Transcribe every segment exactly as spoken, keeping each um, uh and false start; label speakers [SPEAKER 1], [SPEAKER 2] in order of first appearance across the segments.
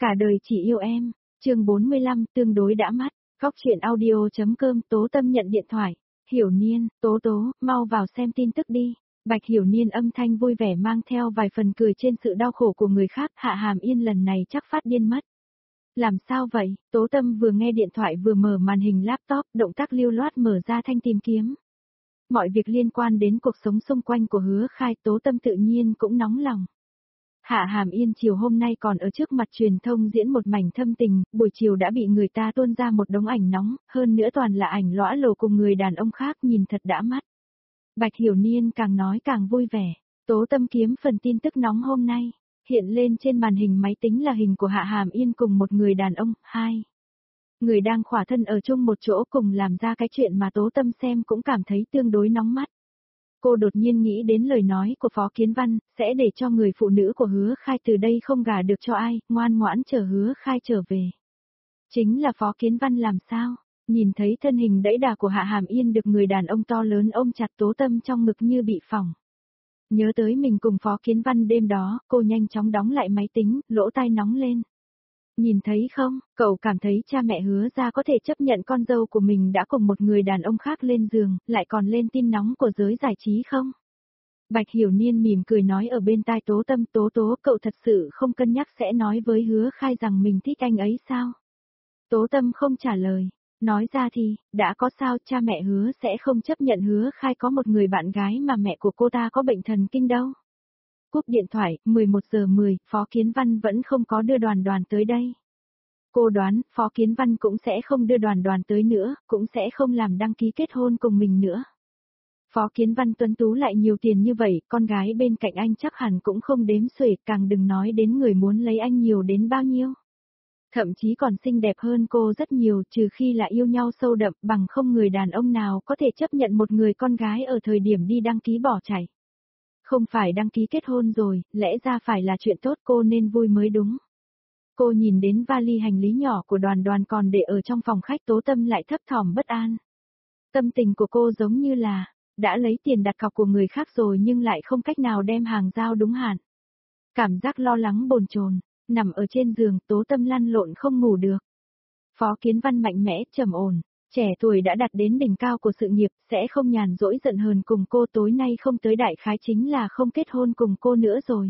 [SPEAKER 1] Cả đời chỉ yêu em, chương bốn mươi lăm tương đối đã mắt, góc chuyện audio.com Tố Tâm nhận điện thoại, Hiểu Niên, Tố Tố, mau vào xem tin tức đi. Bạch Hiểu Niên âm thanh vui vẻ mang theo vài phần cười trên sự đau khổ của người khác, Hạ Hàm Yên lần này chắc phát điên mất. Làm sao vậy? Tố Tâm vừa nghe điện thoại vừa mở màn hình laptop, động tác lưu loát mở ra thanh tìm kiếm. Mọi việc liên quan đến cuộc sống xung quanh của Hứa Khai, Tố Tâm tự nhiên cũng nóng lòng. Hạ Hàm Yên chiều hôm nay còn ở trước mặt truyền thông diễn một mảnh thâm tình, buổi chiều đã bị người ta tuôn ra một đống ảnh nóng, hơn nữa toàn là ảnh lõa lồ cùng người đàn ông khác, nhìn thật đã mắt. Bạch Hiểu Niên càng nói càng vui vẻ. Tố Tâm kiếm phần tin tức nóng hôm nay, hiện lên trên màn hình máy tính là hình của Hạ Hàm Yên cùng một người đàn ông, hai người đang khỏa thân ở chung một chỗ cùng làm ra cái chuyện mà Tố Tâm xem cũng cảm thấy tương đối nóng mắt. Cô đột nhiên nghĩ đến lời nói của Phó Kiến Văn, sẽ để cho người phụ nữ của Hứa Khai từ đây không gả được cho ai, ngoan ngoãn chờ Hứa Khai trở về. Chính là Phó Kiến Văn làm sao? Nhìn thấy thân hình đẫy đà của Hạ Hàm Yên được người đàn ông to lớn ôm chặt, Tố Tâm trong ngực như bị phỏng. Nhớ tới mình cùng Phó Kiến Văn đêm đó, cô nhanh chóng đóng lại máy tính, lỗ tai nóng lên. Nhìn thấy không, cậu cảm thấy cha mẹ Hứa ra có thể chấp nhận con dâu của mình đã cùng một người đàn ông khác lên giường, lại còn lên tin nóng của giới giải trí không? Bạch Hiểu Niên mỉm cười nói ở bên tai Tố Tâm, Tố Tố, cậu thật sự không cân nhắc sẽ nói với Hứa Khai rằng mình thích anh ấy sao? Tố Tâm không trả lời, nói ra thì, đã có sao cha mẹ Hứa sẽ không chấp nhận Hứa Khai có một người bạn gái mà mẹ của cô ta có bệnh thần kinh đâu. Cúp điện thoại, mười một giờ mười, Phó Kiến Văn vẫn không có đưa Đoàn Đoàn tới đây. Cô đoán, Phó Kiến Văn cũng sẽ không đưa Đoàn Đoàn tới nữa, cũng sẽ không làm đăng ký kết hôn cùng mình nữa. Phó Kiến Văn tuấn tú lại nhiều tiền như vậy, con gái bên cạnh anh chắc hẳn cũng không đếm xuể, càng đừng nói đến người muốn lấy anh nhiều đến bao nhiêu. Thậm chí còn xinh đẹp hơn cô rất nhiều, trừ khi là yêu nhau sâu đậm, bằng không người đàn ông nào có thể chấp nhận một người con gái ở thời điểm đi đăng ký bỏ chạy. Không phải đăng ký kết hôn rồi, lẽ ra phải là chuyện tốt, cô nên vui mới đúng. Cô nhìn đến vali hành lý nhỏ của Đoàn Đoàn còn để ở trong phòng khách, Tố Tâm lại thấp thỏm bất an. Tâm tình của cô giống như là, đã lấy tiền đặt cọc của người khác rồi nhưng lại không cách nào đem hàng giao đúng hạn. Cảm giác lo lắng bồn chồn, nằm ở trên giường, Tố Tâm lăn lộn không ngủ được. Phó Kiến Văn mạnh mẽ, trầm ổn, trẻ tuổi đã đạt đến đỉnh cao của sự nghiệp, sẽ không nhàn rỗi giận hờn cùng cô, tối nay không tới đại khái chính là không kết hôn cùng cô nữa rồi.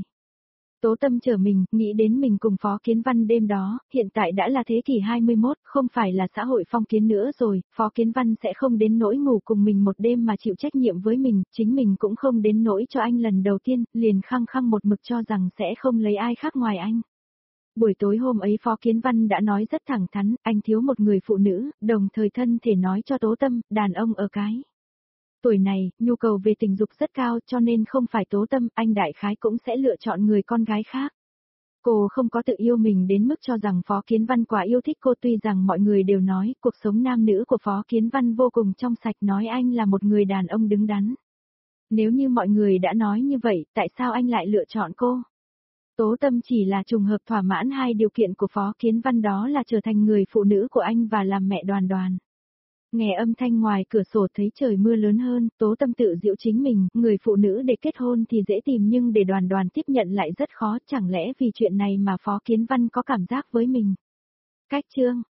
[SPEAKER 1] Tố Tâm trở mình, nghĩ đến mình cùng Phó Kiến Văn đêm đó, hiện tại đã là thế kỷ hai mươi mốt, không phải là xã hội phong kiến nữa rồi, Phó Kiến Văn sẽ không đến nỗi ngủ cùng mình một đêm mà chịu trách nhiệm với mình, chính mình cũng không đến nỗi cho anh lần đầu tiên, liền khăng khăng một mực cho rằng sẽ không lấy ai khác ngoài anh. Buổi tối hôm ấy Phó Kiến Văn đã nói rất thẳng thắn, anh thiếu một người phụ nữ, đồng thời thân thể nói cho Tố Tâm, đàn ông ở cái tuổi này, nhu cầu về tình dục rất cao cho nên không phải Tố Tâm, anh đại khái cũng sẽ lựa chọn người con gái khác. Cô không có tự yêu mình đến mức cho rằng Phó Kiến Văn quá yêu thích cô, tuy rằng mọi người đều nói cuộc sống nam nữ của Phó Kiến Văn vô cùng trong sạch, nói anh là một người đàn ông đứng đắn. Nếu như mọi người đã nói như vậy, tại sao anh lại lựa chọn cô? Tố Tâm chỉ là trùng hợp thỏa mãn hai điều kiện của Phó Kiến Văn, đó là trở thành người phụ nữ của anh và làm mẹ Đoàn Đoàn. Nghe âm thanh ngoài cửa sổ thấy trời mưa lớn hơn, Tố Tâm tự giễu chính mình, người phụ nữ để kết hôn thì dễ tìm nhưng để Đoàn Đoàn tiếp nhận lại rất khó, chẳng lẽ vì chuyện này mà Phó Kiến Văn có cảm giác với mình. Cách chương,